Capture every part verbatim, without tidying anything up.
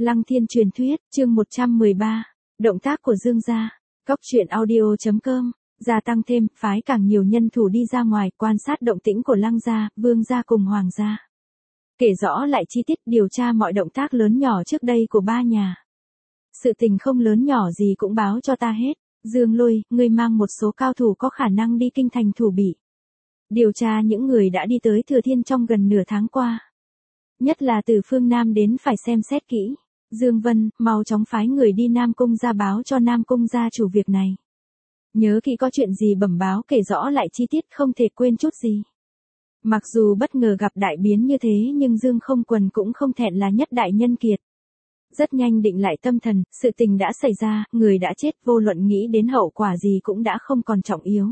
Lăng Thiên truyền thuyết, chương một trăm mười ba, động tác của Dương gia. Cóc truyện audio chấm com, gia tăng thêm, phái càng nhiều nhân thủ đi ra ngoài, quan sát động tĩnh của Lăng gia, Vương gia cùng Hoàng gia. Kể rõ lại chi tiết điều tra mọi động tác lớn nhỏ trước đây của ba nhà. Sự tình không lớn nhỏ gì cũng báo cho ta hết. Dương Lôi, ngươi mang một số cao thủ có khả năng đi kinh thành thủ bị. Điều tra những người đã đi tới Thừa Thiên trong gần nửa tháng qua. Nhất là từ phương Nam đến phải xem xét kỹ. Dương Vân, mau chóng phái người đi Nam Cung gia báo cho Nam Cung gia chủ việc này. Nhớ kỹ có chuyện gì bẩm báo kể rõ lại chi tiết không thể quên chút gì. Mặc dù bất ngờ gặp đại biến như thế nhưng Dương Không Quần cũng không thẹn là nhất đại nhân kiệt. Rất nhanh định lại tâm thần, sự tình đã xảy ra, người đã chết vô luận nghĩ đến hậu quả gì cũng đã không còn trọng yếu.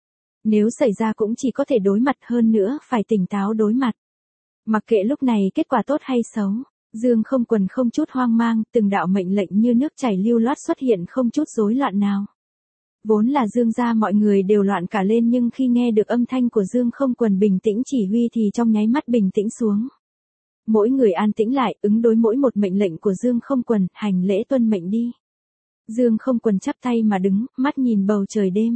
Nếu xảy ra cũng chỉ có thể đối mặt hơn nữa phải tỉnh táo đối mặt. Mặc kệ lúc này kết quả tốt hay xấu, Dương Không Quần không chút hoang mang, từng đạo mệnh lệnh như nước chảy lưu loát xuất hiện không chút rối loạn nào. Vốn là Dương gia mọi người đều loạn cả lên nhưng khi nghe được âm thanh của Dương Không Quần bình tĩnh chỉ huy thì trong nháy mắt bình tĩnh xuống. Mỗi người an tĩnh lại, ứng đối mỗi một mệnh lệnh của Dương Không Quần, hành lễ tuân mệnh đi. Dương Không Quần chắp tay mà đứng, mắt nhìn bầu trời đêm.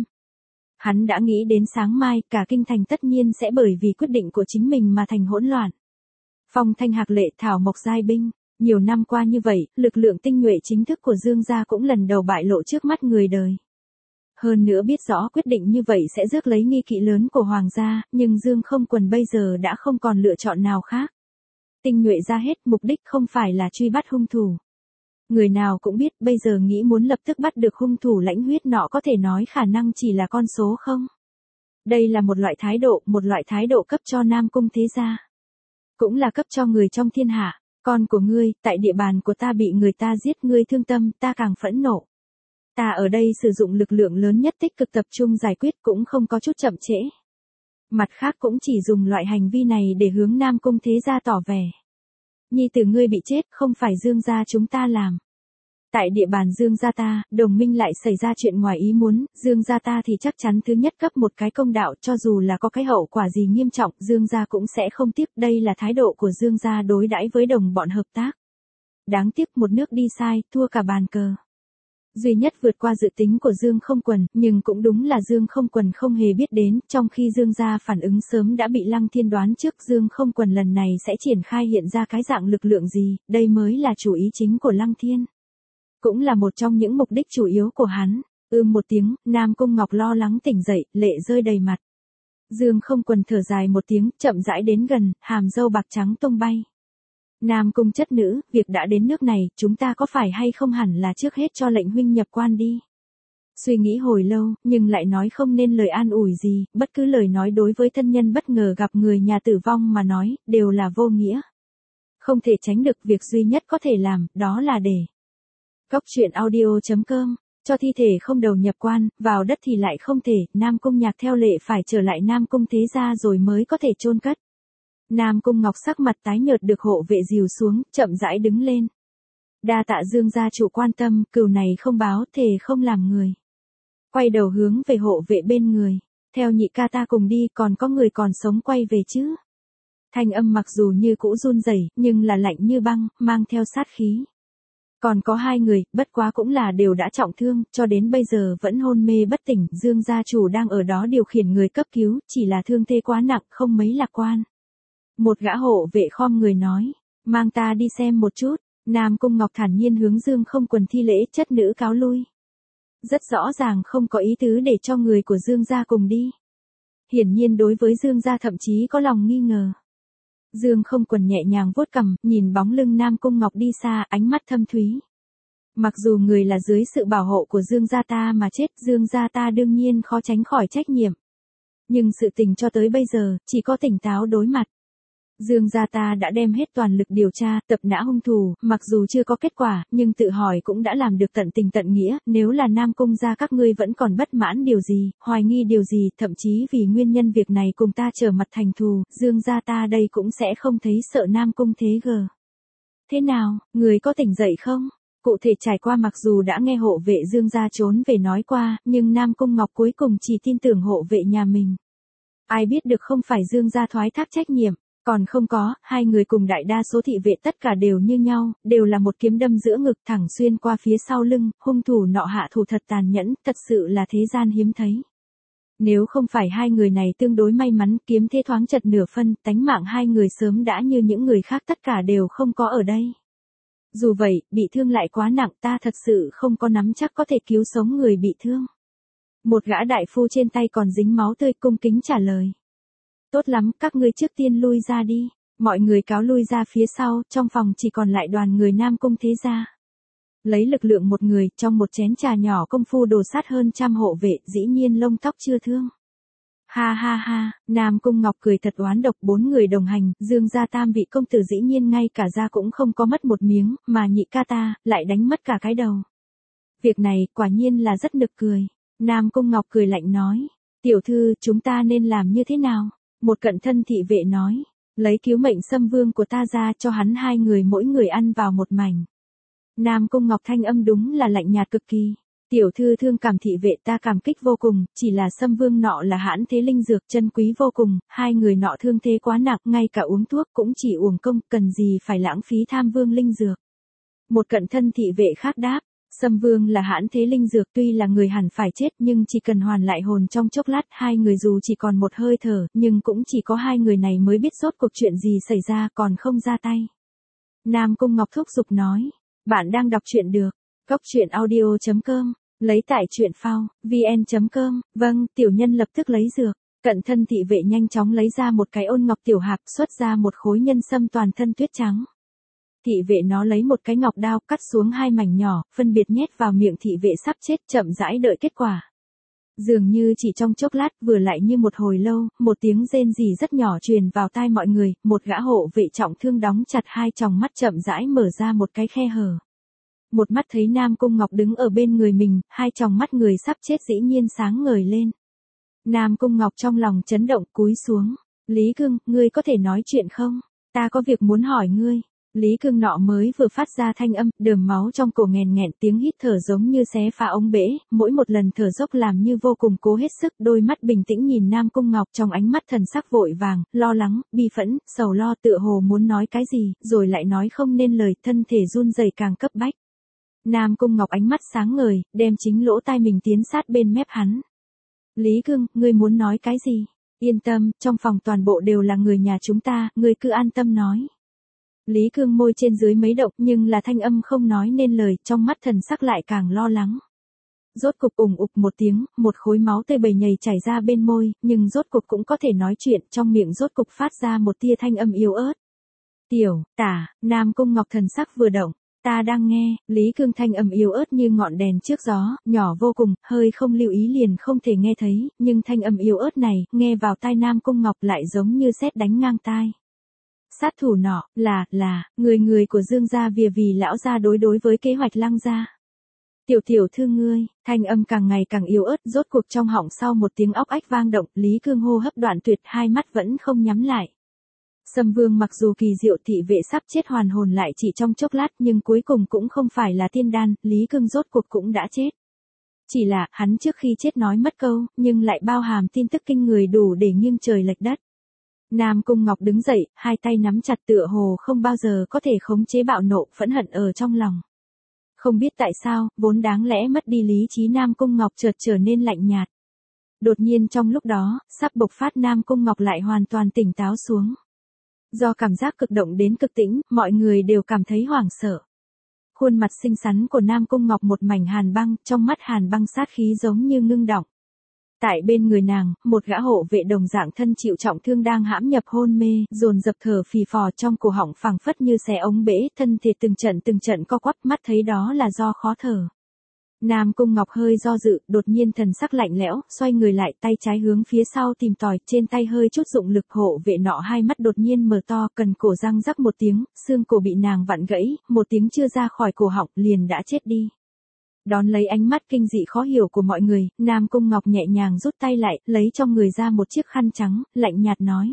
Hắn đã nghĩ đến sáng mai, cả kinh thành tất nhiên sẽ bởi vì quyết định của chính mình mà thành hỗn loạn. Phong thanh hạc lệ thảo mộc giai binh, nhiều năm qua như vậy, lực lượng tinh nhuệ chính thức của Dương gia cũng lần đầu bại lộ trước mắt người đời. Hơn nữa biết rõ quyết định như vậy sẽ rước lấy nghi kỵ lớn của Hoàng gia, nhưng Dương Không Quần bây giờ đã không còn lựa chọn nào khác. Tinh nhuệ ra hết, mục đích không phải là truy bắt hung thủ. Người nào cũng biết bây giờ nghĩ muốn lập tức bắt được hung thủ lãnh huyết nọ có thể nói khả năng chỉ là con số không. Đây là một loại thái độ, một loại thái độ cấp cho Nam Cung thế gia. Cũng là cấp cho người trong thiên hạ, con của ngươi, tại địa bàn của ta bị người ta giết ngươi thương tâm, ta càng phẫn nộ. Ta ở đây sử dụng lực lượng lớn nhất tích cực tập trung giải quyết cũng không có chút chậm trễ. Mặt khác cũng chỉ dùng loại hành vi này để hướng Nam Cung thế gia tỏ vẻ. Nhi tử ngươi bị chết không phải Dương gia chúng ta làm. Tại địa bàn Dương gia ta, đồng minh lại xảy ra chuyện ngoài ý muốn, Dương gia ta thì chắc chắn thứ nhất cấp một cái công đạo cho dù là có cái hậu quả gì nghiêm trọng, Dương gia cũng sẽ không tiếp, đây là thái độ của Dương gia đối đãi với đồng bọn hợp tác. Đáng tiếc một nước đi sai, thua cả bàn cờ. Duy nhất vượt qua dự tính của Dương Không Quần, nhưng cũng đúng là Dương Không Quần không hề biết đến, trong khi Dương gia phản ứng sớm đã bị Lăng Thiên đoán trước, Dương Không Quần lần này sẽ triển khai hiện ra cái dạng lực lượng gì, đây mới là chủ ý chính của Lăng Thiên. Cũng là một trong những mục đích chủ yếu của hắn. Ưm một tiếng, Nam Cung Ngọc lo lắng tỉnh dậy, lệ rơi đầy mặt. Dương Không Quần thở dài một tiếng, chậm rãi đến gần, hàm râu bạc trắng tung bay. Nam Cung chất nữ, việc đã đến nước này, chúng ta có phải hay không hẳn là trước hết cho lệnh huynh nhập quan đi. Suy nghĩ hồi lâu, nhưng lại nói không nên lời an ủi gì, bất cứ lời nói đối với thân nhân bất ngờ gặp người nhà tử vong mà nói, đều là vô nghĩa. Không thể tránh được, việc duy nhất có thể làm, đó là để Cóc truyện audio chấm com, cho thi thể không đầu nhập quan, vào đất thì lại không thể, Nam Cung Nhạc theo lệ phải trở lại Nam Cung thế gia rồi mới có thể chôn cất. Nam Cung Ngọc sắc mặt tái nhợt được hộ vệ dìu xuống, chậm rãi đứng lên. Đa tạ Dương gia chủ quan tâm, cừu này không báo, thề không làm người. Quay đầu hướng về hộ vệ bên người, theo nhị ca ta cùng đi, còn có người còn sống quay về chứ. Thanh âm mặc dù như cũ run rẩy, nhưng là lạnh như băng, mang theo sát khí. Còn có hai người, bất quá cũng là đều đã trọng thương, cho đến bây giờ vẫn hôn mê bất tỉnh, Dương gia chủ đang ở đó điều khiển người cấp cứu, chỉ là thương thế quá nặng, không mấy lạc quan. Một gã hộ vệ khom người nói, mang ta đi xem một chút. Nam Cung Ngọc thản nhiên hướng Dương Không Quần thi lễ, chất nữ cáo lui. Rất rõ ràng không có ý tứ để cho người của Dương gia cùng đi. Hiển nhiên đối với Dương gia thậm chí có lòng nghi ngờ. Dương Không Quần nhẹ nhàng vuốt cằm, nhìn bóng lưng Nam Cung Ngọc đi xa, ánh mắt thâm thúy. Mặc dù người là dưới sự bảo hộ của Dương gia ta mà chết, Dương gia ta đương nhiên khó tránh khỏi trách nhiệm. Nhưng sự tình cho tới bây giờ, chỉ có tỉnh táo đối mặt. Dương gia ta đã đem hết toàn lực điều tra, tập nã hung thủ, mặc dù chưa có kết quả, nhưng tự hỏi cũng đã làm được tận tình tận nghĩa, nếu là Nam Cung gia các ngươi vẫn còn bất mãn điều gì, hoài nghi điều gì, thậm chí vì nguyên nhân việc này cùng ta trở mặt thành thù, Dương gia ta đây cũng sẽ không thấy sợ Nam Cung thế gờ. Thế nào, người có tỉnh dậy không? Cụ thể trải qua mặc dù đã nghe hộ vệ Dương gia trốn về nói qua, nhưng Nam Cung Ngọc cuối cùng chỉ tin tưởng hộ vệ nhà mình. Ai biết được không phải Dương gia thoái thác trách nhiệm. Còn không có, hai người cùng đại đa số thị vệ tất cả đều như nhau, đều là một kiếm đâm giữa ngực thẳng xuyên qua phía sau lưng, hung thủ nọ hạ thủ thật tàn nhẫn, thật sự là thế gian hiếm thấy. Nếu không phải hai người này tương đối may mắn, kiếm thế thoáng chật nửa phân, tánh mạng hai người sớm đã như những người khác tất cả đều không có ở đây. Dù vậy, bị thương lại quá nặng, ta thật sự không có nắm chắc có thể cứu sống người bị thương. Một gã đại phu trên tay còn dính máu tươi cung kính trả lời. Tốt lắm, các ngươi trước tiên lui ra đi. Mọi người cáo lui ra phía sau, trong phòng chỉ còn lại đoàn người Nam Cung thế gia. Lấy lực lượng một người, trong một chén trà nhỏ công phu đồ sát hơn trăm hộ vệ, dĩ nhiên lông tóc chưa thương. Ha ha ha, Nam Cung Ngọc cười thật oán độc, bốn người đồng hành, Dương gia tam vị công tử dĩ nhiên ngay cả da cũng không có mất một miếng, mà nhị ca ta, lại đánh mất cả cái đầu. Việc này, quả nhiên là rất nực cười. Nam Cung Ngọc cười lạnh nói, tiểu thư, chúng ta nên làm như thế nào? Một cận thân thị vệ nói, lấy cứu mệnh Sâm Vương của ta ra cho hắn hai người mỗi người ăn vào một mảnh. Nam Cung Ngọc thanh âm đúng là lạnh nhạt cực kỳ. Tiểu thư thương cảm thị vệ ta cảm kích vô cùng, chỉ là Sâm Vương nọ là hãn thế linh dược chân quý vô cùng, hai người nọ thương thế quá nặng, ngay cả uống thuốc cũng chỉ uổng công, cần gì phải lãng phí tham vương linh dược. Một cận thân thị vệ khác đáp, Sâm Vương là hãn thế linh dược tuy là người hẳn phải chết nhưng chỉ cần hoàn lại hồn trong chốc lát, hai người dù chỉ còn một hơi thở, nhưng cũng chỉ có hai người này mới biết rốt cuộc chuyện gì xảy ra còn không ra tay. Nam Cung Ngọc thúc giục nói, bạn đang đọc truyện được, cốc truyện audio chấm com, lấy tại truyện phao, vn chấm com, vâng, tiểu nhân lập tức lấy dược. Cận thân thị vệ nhanh chóng lấy ra một cái ôn ngọc tiểu hạp, xuất ra một khối nhân sâm toàn thân tuyết trắng. Thị vệ nó lấy một cái ngọc đao cắt xuống hai mảnh nhỏ, phân biệt nhét vào miệng thị vệ sắp chết, chậm rãi đợi kết quả. Dường như chỉ trong chốc lát, vừa lại như một hồi lâu, một tiếng rên rỉ rất nhỏ truyền vào tai mọi người, một gã hộ vệ trọng thương đóng chặt hai tròng mắt chậm rãi mở ra một cái khe hở. Một mắt thấy Nam Cung Ngọc đứng ở bên người mình, hai tròng mắt người sắp chết dĩ nhiên sáng ngời lên. Nam Cung Ngọc trong lòng chấn động cúi xuống. Lý Cương, ngươi có thể nói chuyện không? Ta có việc muốn hỏi ngươi. Lý Cương nọ mới vừa phát ra thanh âm, đờm máu trong cổ nghèn nghẹn, tiếng hít thở giống như xé phá ống bể, mỗi một lần thở dốc làm như vô cùng cố hết sức, đôi mắt bình tĩnh nhìn Nam Cung Ngọc, trong ánh mắt thần sắc vội vàng, lo lắng, bi phẫn, sầu lo, tựa hồ muốn nói cái gì, rồi lại nói không nên lời, thân thể run rẩy càng cấp bách. Nam Cung Ngọc ánh mắt sáng ngời, đem chính lỗ tai mình tiến sát bên mép hắn. Lý Cương, ngươi muốn nói cái gì? Yên tâm, trong phòng toàn bộ đều là người nhà chúng ta, ngươi cứ an tâm nói. Lý Cương môi trên dưới mấy động nhưng là thanh âm không nói nên lời, trong mắt thần sắc lại càng lo lắng. Rốt cục ủng ục một tiếng, một khối máu tươi bầy nhầy chảy ra bên môi, nhưng rốt cục cũng có thể nói chuyện, trong miệng rốt cục phát ra một tia thanh âm yếu ớt. Tiểu, tả, Nam Cung Ngọc thần sắc vừa động, ta đang nghe, Lý Cương thanh âm yếu ớt như ngọn đèn trước gió, nhỏ vô cùng, hơi không lưu ý liền không thể nghe thấy, nhưng thanh âm yếu ớt này, nghe vào tai Nam Cung Ngọc lại giống như sét đánh ngang tai. Sát thủ nọ, là, là, người người của Dương gia vì vì lão gia đối đối với kế hoạch Lăng gia. Tiểu tiểu thư ngươi, thanh âm càng ngày càng yếu ớt, rốt cuộc trong họng sau một tiếng óc ách vang động, Lý Cương hô hấp đoạn tuyệt, hai mắt vẫn không nhắm lại. Sâm Vương mặc dù kỳ diệu thị vệ sắp chết hoàn hồn lại chỉ trong chốc lát nhưng cuối cùng cũng không phải là tiên đan, Lý Cương rốt cuộc cũng đã chết. Chỉ là, hắn trước khi chết nói mất câu, nhưng lại bao hàm tin tức kinh người đủ để nghiêng trời lệch đất. Nam Cung Ngọc đứng dậy, hai tay nắm chặt tựa hồ không bao giờ có thể khống chế bạo nộ, phẫn hận ở trong lòng. Không biết tại sao, vốn đáng lẽ mất đi lý trí Nam Cung Ngọc chợt trở nên lạnh nhạt. Đột nhiên trong lúc đó, sắp bộc phát Nam Cung Ngọc lại hoàn toàn tỉnh táo xuống. Do cảm giác cực động đến cực tĩnh, mọi người đều cảm thấy hoảng sợ. Khuôn mặt xinh xắn của Nam Cung Ngọc một mảnh hàn băng, trong mắt hàn băng sát khí giống như ngưng đọng. Tại bên người nàng, một gã hộ vệ đồng dạng thân chịu trọng thương đang hãm nhập hôn mê, dồn dập thở phì phò trong cổ họng phẳng phất như xé ống bể, thân thể từng trận từng trận co quắp, mắt thấy đó là do khó thở. Nam Cung Ngọc hơi do dự, đột nhiên thần sắc lạnh lẽo, xoay người lại, tay trái hướng phía sau tìm tòi, trên tay hơi chút dụng lực, hộ vệ nọ hai mắt đột nhiên mở to, cần cổ răng rắc một tiếng, xương cổ bị nàng vặn gãy, một tiếng chưa ra khỏi cổ họng, liền đã chết đi. Đón lấy ánh mắt kinh dị khó hiểu của mọi người, Nam Cung Ngọc nhẹ nhàng rút tay lại, lấy trong người ra một chiếc khăn trắng, lạnh nhạt nói.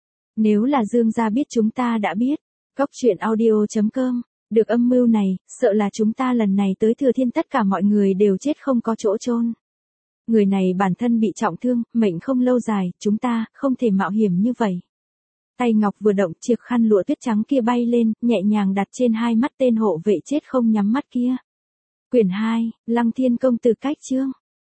Nếu là Dương gia biết chúng ta đã biết. Cốc truyện audio chấm com. Được âm mưu này, sợ là chúng ta lần này tới Thừa Thiên tất cả mọi người đều chết không có chỗ chôn. Người này bản thân bị trọng thương, mệnh không lâu dài, chúng ta không thể mạo hiểm như vậy. Tay ngọc vừa động, chiếc khăn lụa tuyết trắng kia bay lên, nhẹ nhàng đặt trên hai mắt tên hộ vệ chết không nhắm mắt kia. Quyển hai, Lăng Thiên Công Tử Cách Chương.